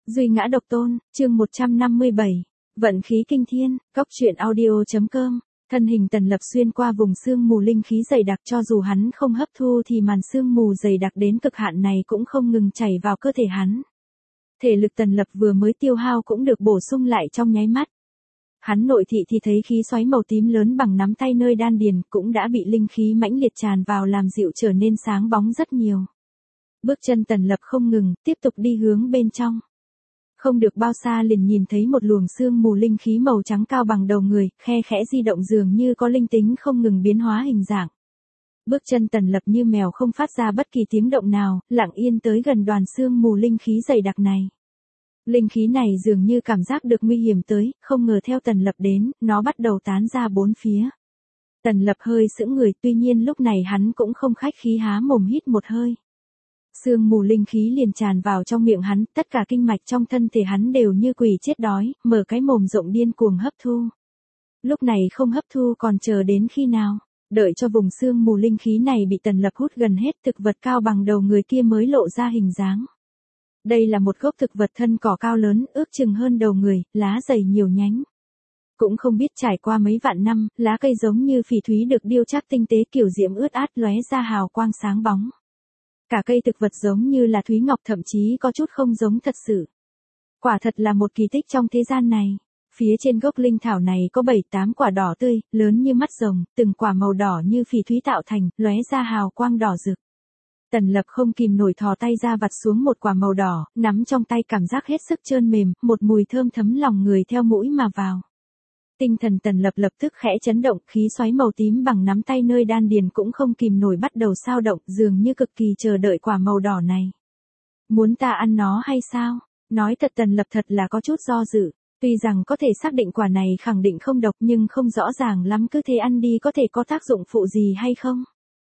Duy ngã độc tôn, chương 157. Vận khí kinh thiên, Cóc truyện audio.com. Thân hình Tần Lập xuyên qua vùng sương mù linh khí dày đặc, cho dù hắn không hấp thu thì màn sương mù dày đặc đến cực hạn này cũng không ngừng chảy vào cơ thể hắn. Thể lực Tần Lập vừa mới tiêu hao cũng được bổ sung lại trong nháy mắt. Hắn nội thị thì thấy khí xoáy màu tím lớn bằng nắm tay nơi đan điền cũng đã bị linh khí mãnh liệt tràn vào làm dịu trở nên sáng bóng rất nhiều. Bước chân Tần Lập không ngừng, tiếp tục đi hướng bên trong. Không được bao xa liền nhìn thấy một luồng sương mù linh khí màu trắng cao bằng đầu người, khe khẽ di động dường như có linh tính không ngừng biến hóa hình dạng. Bước chân Tần Lập như mèo không phát ra bất kỳ tiếng động nào, lặng yên tới gần đoàn sương mù linh khí dày đặc này. Linh khí này dường như cảm giác được nguy hiểm tới, không ngờ theo Tần Lập đến, nó bắt đầu tán ra bốn phía. Tần Lập hơi sững người, tuy nhiên lúc này hắn cũng không khách khí há mồm hít một hơi. Sương mù linh khí liền tràn vào trong miệng hắn, tất cả kinh mạch trong thân thể hắn đều như quỷ chết đói, mở cái mồm rộng điên cuồng hấp thu. Lúc này không hấp thu còn chờ đến khi nào, đợi cho vùng sương mù linh khí này bị Tần Lập hút gần hết, thực vật cao bằng đầu người kia mới lộ ra hình dáng. Đây là một gốc thực vật thân cỏ cao lớn, ước chừng hơn đầu người, lá dày nhiều nhánh. Cũng không biết trải qua mấy vạn năm, lá cây giống như phỉ thúy được điêu chắc tinh tế, kiểu diễm ướt át lóe ra hào quang sáng bóng. Cả cây thực vật giống như là thúy ngọc, thậm chí có chút không giống thật sự. Quả thật là một kỳ tích trong thế gian này. Phía trên gốc linh thảo này có 7-8 quả đỏ tươi, lớn như mắt rồng, từng quả màu đỏ như phỉ thúy tạo thành, lóe ra hào quang đỏ rực. Tần Lập không kìm nổi thò tay ra vặt xuống một quả màu đỏ, nắm trong tay cảm giác hết sức trơn mềm, một mùi thơm thấm lòng người theo mũi mà vào. Tinh thần Tần Lập lập tức khẽ chấn động, khí xoáy màu tím bằng nắm tay nơi đan điền cũng không kìm nổi bắt đầu xao động, dường như cực kỳ chờ đợi quả màu đỏ này. Muốn ta ăn nó hay sao? Nói thật Tần Lập thật là có chút do dự. Tuy rằng có thể xác định quả này khẳng định không độc nhưng không rõ ràng lắm cứ thế ăn đi có thể có tác dụng phụ gì hay không.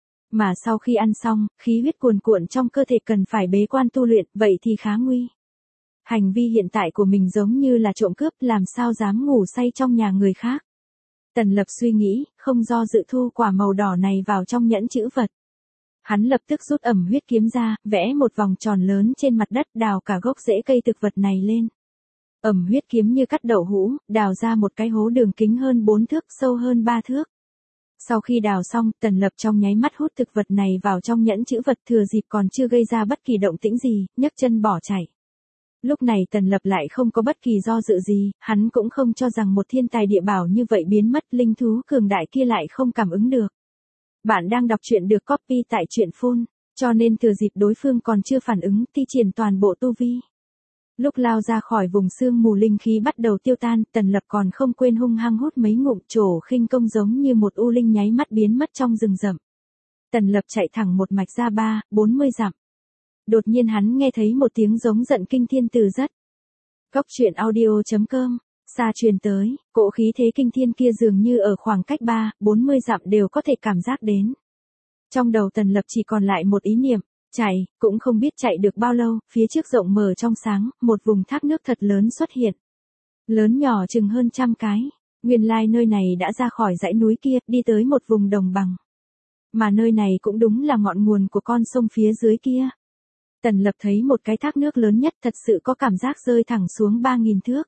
Mà sau khi ăn xong, khí huyết cuồn cuộn trong cơ thể cần phải bế quan tu luyện, vậy thì khá nguy. Hành vi hiện tại của mình giống như là trộm cướp, làm sao dám ngủ say trong nhà người khác. Tần Lập suy nghĩ, không do dự thu quả màu đỏ này vào trong nhẫn chữ vật. Hắn lập tức rút ẩm huyết kiếm ra, vẽ một vòng tròn lớn trên mặt đất, đào cả gốc rễ cây thực vật này lên. Ẩm huyết kiếm như cắt đậu hũ, đào ra một cái hố đường kính hơn 4 thước, sâu hơn 3 thước. Sau khi đào xong, Tần Lập trong nháy mắt hút thực vật này vào trong nhẫn chữ vật, thừa dịp còn chưa gây ra bất kỳ động tĩnh gì, nhấc chân bỏ chạy. Lúc này Tần Lập lại không có bất kỳ do dự gì, hắn cũng không cho rằng một thiên tài địa bảo như vậy biến mất, linh thú cường đại kia lại không cảm ứng được. Bạn đang đọc truyện được copy tại truyện phone, cho nên thừa dịp đối phương còn chưa phản ứng, thi triển toàn bộ tu vi. Lúc lao ra khỏi vùng sương mù linh khí bắt đầu tiêu tan, Tần Lập còn không quên hung hăng hút mấy ngụm, trổ khinh công giống như một u linh nháy mắt biến mất trong rừng rậm. Tần Lập chạy thẳng một mạch ra 30-40 dặm. Đột nhiên hắn nghe thấy một tiếng giống giận kinh thiên từ rất. Cóc truyện audio.com, xa truyền tới, cỗ khí thế kinh thiên kia dường như ở khoảng cách 30-40 dặm đều có thể cảm giác đến. Trong đầu Tần Lập chỉ còn lại một ý niệm. Chạy, cũng không biết chạy được bao lâu, phía trước rộng mở trong sáng, một vùng thác nước thật lớn xuất hiện. Lớn nhỏ chừng hơn 100 cái. Nguyên lai nơi này đã ra khỏi dãy núi kia, đi tới một vùng đồng bằng. Mà nơi này cũng đúng là ngọn nguồn của con sông phía dưới kia. Tần Lập thấy một cái thác nước lớn nhất, thật sự có cảm giác rơi thẳng xuống 3.000 thước.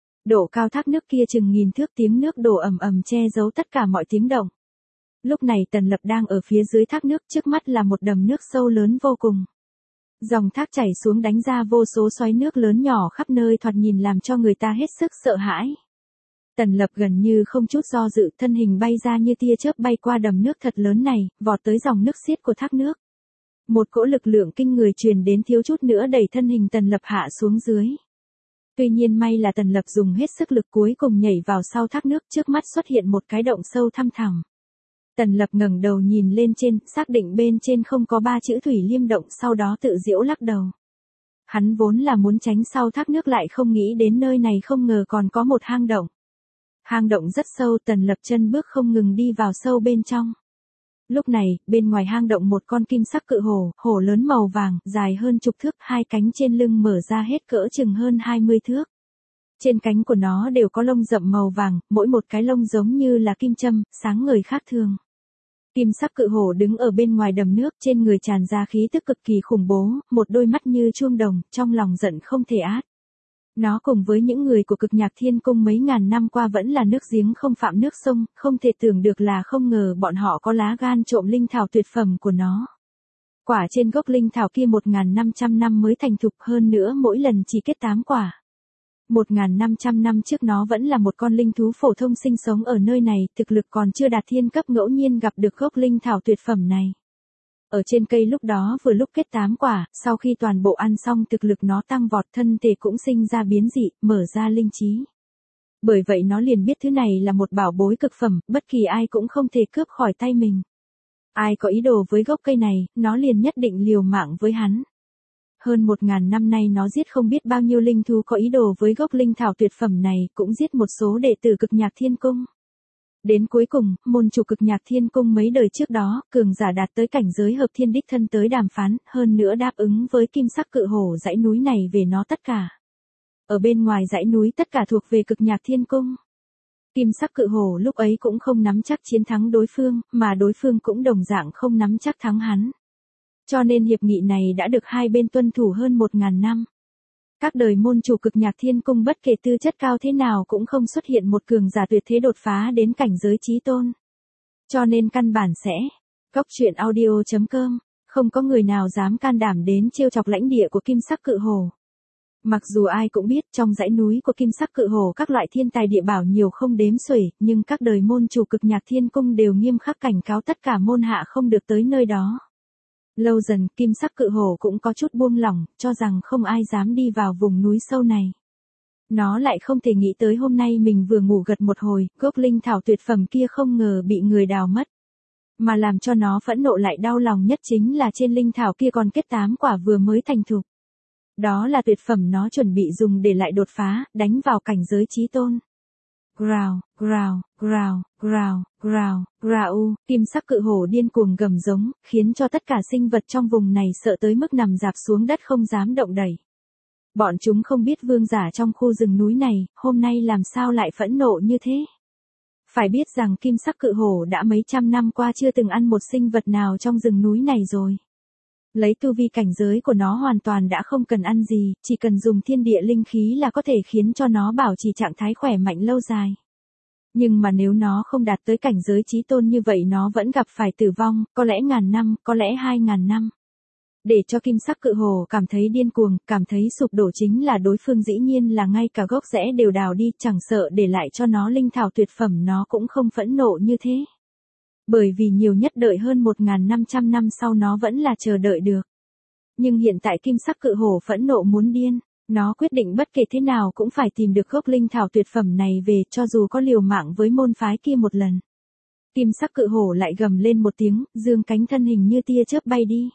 Độ cao thác nước kia chừng 1.000 thước, tiếng nước đổ ầm ầm che giấu tất cả mọi tiếng động. Lúc này Tần Lập đang ở phía dưới thác nước, trước mắt là một đầm nước sâu lớn vô cùng. Dòng thác chảy xuống đánh ra vô số xoáy nước lớn nhỏ khắp nơi, thoạt nhìn làm cho người ta hết sức sợ hãi. Tần Lập gần như không chút do dự, thân hình bay ra như tia chớp bay qua đầm nước thật lớn này, vọt tới dòng nước xiết của thác nước. Một cỗ lực lượng kinh người truyền đến, thiếu chút nữa đẩy thân hình Tần Lập hạ xuống dưới. Tuy nhiên may là Tần Lập dùng hết sức lực, cuối cùng nhảy vào sau thác nước, trước mắt xuất hiện một cái động sâu thăm thẳm. Tần Lập ngẩng đầu nhìn lên trên, xác định bên trên không có 3 chữ Thủy Liêm Động, sau đó tự giễu lắc đầu. Hắn vốn là muốn tránh sau thác nước, lại không nghĩ đến nơi này không ngờ còn có một hang động. Hang động rất sâu, Tần Lập chân bước không ngừng đi vào sâu bên trong. Lúc này, bên ngoài hang động một con kim sắc cự hổ, hổ lớn màu vàng, dài hơn chục thước, hai cánh trên lưng mở ra hết cỡ chừng hơn 20 thước. Trên cánh của nó đều có lông rậm màu vàng, mỗi một cái lông giống như là kim châm, sáng ngời khác thường. Kim sắc cự hổ đứng ở bên ngoài đầm nước, trên người tràn ra khí tức cực kỳ khủng bố, một đôi mắt như chuông đồng, trong lòng giận không thể át. Nó cùng với những người của cực nhạc thiên cung mấy ngàn năm qua vẫn là nước giếng không phạm nước sông, không thể tưởng được là không ngờ bọn họ có lá gan trộm linh thảo tuyệt phẩm của nó. Quả trên gốc linh thảo kia 1.500 năm mới thành thục, hơn nữa mỗi lần chỉ kết 8 quả. 1.500 năm trước nó vẫn là một con linh thú phổ thông sinh sống ở nơi này, thực lực còn chưa đạt thiên cấp, ngẫu nhiên gặp được gốc linh thảo tuyệt phẩm này. Ở trên cây lúc đó vừa lúc kết 8 quả, sau khi toàn bộ ăn xong thực lực nó tăng vọt, thân thể cũng sinh ra biến dị, mở ra linh trí. Bởi vậy nó liền biết thứ này là một bảo bối cực phẩm, bất kỳ ai cũng không thể cướp khỏi tay mình. Ai có ý đồ với gốc cây này, nó liền nhất định liều mạng với hắn. Hơn 1.000 năm nay nó giết không biết bao nhiêu linh thú có ý đồ với gốc linh thảo tuyệt phẩm này, cũng giết một số đệ tử cực nhạc thiên cung. Đến cuối cùng, môn chủ cực nhạc thiên cung mấy đời trước đó, cường giả đạt tới cảnh giới hợp thiên đích thân tới đàm phán, hơn nữa đáp ứng với kim sắc cự hổ dãy núi này về nó tất cả. Ở bên ngoài dãy núi tất cả thuộc về cực nhạc thiên cung. Kim sắc cự hổ lúc ấy cũng không nắm chắc chiến thắng đối phương, mà đối phương cũng đồng dạng không nắm chắc thắng hắn. Cho nên hiệp nghị này đã được hai bên tuân thủ hơn 1.000 năm. Các đời môn chủ cực nhạc thiên cung bất kể tư chất cao thế nào cũng không xuất hiện một cường giả tuyệt thế đột phá đến cảnh giới chí tôn. Cho nên căn bản sẽ, Cóc truyện audio.com, không có người nào dám can đảm đến trêu chọc lãnh địa của kim sắc cự hổ. Mặc dù ai cũng biết trong dãy núi của kim sắc cự hổ các loại thiên tài địa bảo nhiều không đếm xuể, nhưng các đời môn chủ cực nhạc thiên cung đều nghiêm khắc cảnh cáo tất cả môn hạ không được tới nơi đó. Lâu dần, kim sắc cự hổ cũng có chút buông lỏng, cho rằng không ai dám đi vào vùng núi sâu này. Nó lại không thể nghĩ tới hôm nay mình vừa ngủ gật một hồi, gốc linh thảo tuyệt phẩm kia không ngờ bị người đào mất. Mà làm cho nó phẫn nộ lại đau lòng nhất chính là trên linh thảo kia còn kết 8 quả vừa mới thành thục. Đó là tuyệt phẩm nó chuẩn bị dùng để lại đột phá, đánh vào cảnh giới chí tôn. Growl, growl, growl, growl, growl, growl, kim sắc cự hổ điên cuồng gầm giống, khiến cho tất cả sinh vật trong vùng này sợ tới mức nằm rạp xuống đất không dám động đậy. Bọn chúng không biết vương giả trong khu rừng núi này, hôm nay làm sao lại phẫn nộ như thế. Phải biết rằng kim sắc cự hổ đã mấy trăm năm qua chưa từng ăn một sinh vật nào trong rừng núi này rồi. Lấy tu vi cảnh giới của nó hoàn toàn đã không cần ăn gì, chỉ cần dùng thiên địa linh khí là có thể khiến cho nó bảo trì trạng thái khỏe mạnh lâu dài. Nhưng mà nếu nó không đạt tới cảnh giới chí tôn như vậy nó vẫn gặp phải tử vong, có lẽ 1000 năm, có lẽ 2000 năm. Để cho kim sắc cự hổ cảm thấy điên cuồng, cảm thấy sụp đổ chính là đối phương dĩ nhiên là ngay cả gốc rễ đều đào đi, chẳng sợ để lại cho nó linh thảo tuyệt phẩm nó cũng không phẫn nộ như thế. Bởi vì nhiều nhất đợi hơn 1.500 năm sau nó vẫn là chờ đợi được. Nhưng hiện tại kim sắc cự hổ phẫn nộ muốn điên, nó quyết định bất kể thế nào cũng phải tìm được gốc linh thảo tuyệt phẩm này về cho dù có liều mạng với môn phái kia một lần. Kim sắc cự hổ lại gầm lên một tiếng, dương cánh thân hình như tia chớp bay đi.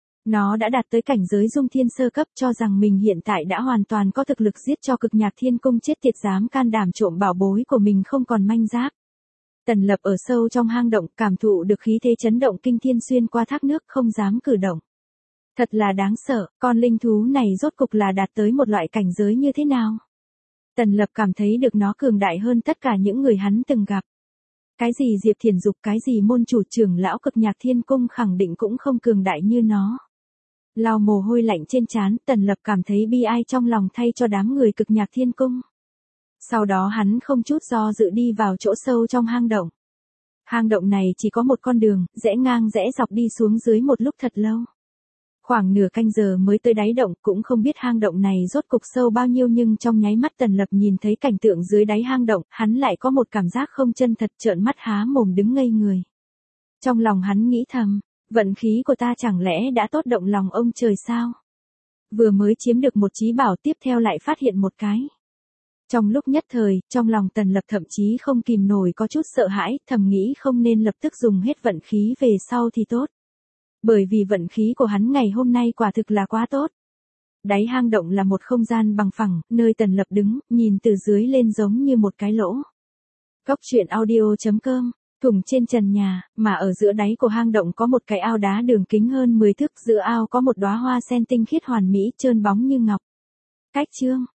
Nó đã đạt tới cảnh giới dung thiên sơ cấp cho rằng mình hiện tại đã hoàn toàn có thực lực giết cho cực nhạc thiên cung chết tiệt dám can đảm trộm bảo bối của mình không còn manh giáp. Tần Lập ở sâu trong hang động cảm thụ được khí thế chấn động kinh thiên xuyên qua thác nước không dám cử động. Thật là đáng sợ, con linh thú này rốt cục là đạt tới một loại cảnh giới như thế nào? Tần Lập cảm thấy được nó cường đại hơn tất cả những người hắn từng gặp. Cái gì Diệp Thiền Dục, cái gì môn chủ trưởng lão cực nhạc thiên cung khẳng định cũng không cường đại như nó. Lau mồ hôi lạnh trên trán, Tần Lập cảm thấy bi ai trong lòng thay cho đám người cực nhạc thiên cung. Sau đó hắn không chút do dự đi vào chỗ sâu trong hang động. Hang động này chỉ có một con đường, rẽ ngang rẽ dọc đi xuống dưới một lúc thật lâu. Khoảng nửa canh giờ mới tới đáy động, cũng không biết hang động này rốt cục sâu bao nhiêu nhưng trong nháy mắt Tần Lập nhìn thấy cảnh tượng dưới đáy hang động, hắn lại có một cảm giác không chân thật, trợn mắt há mồm đứng ngây người. Trong lòng hắn nghĩ thầm, vận khí của ta chẳng lẽ đã tốt động lòng ông trời sao? Vừa mới chiếm được một chí bảo tiếp theo lại phát hiện một cái. Trong lúc nhất thời, trong lòng Tần Lập thậm chí không kìm nổi có chút sợ hãi, thầm nghĩ không nên lập tức dùng hết vận khí về sau thì tốt. Bởi vì vận khí của hắn ngày hôm nay quả thực là quá tốt. Đáy hang động là một không gian bằng phẳng, nơi Tần Lập đứng, nhìn từ dưới lên giống như một cái lỗ. Cóc truyện audio.com, thủng trên trần nhà, mà ở giữa đáy của hang động có một cái ao đá đường kính hơn 10 thước, giữa ao có một đóa hoa sen tinh khiết hoàn mỹ, trơn bóng như ngọc. Cách chương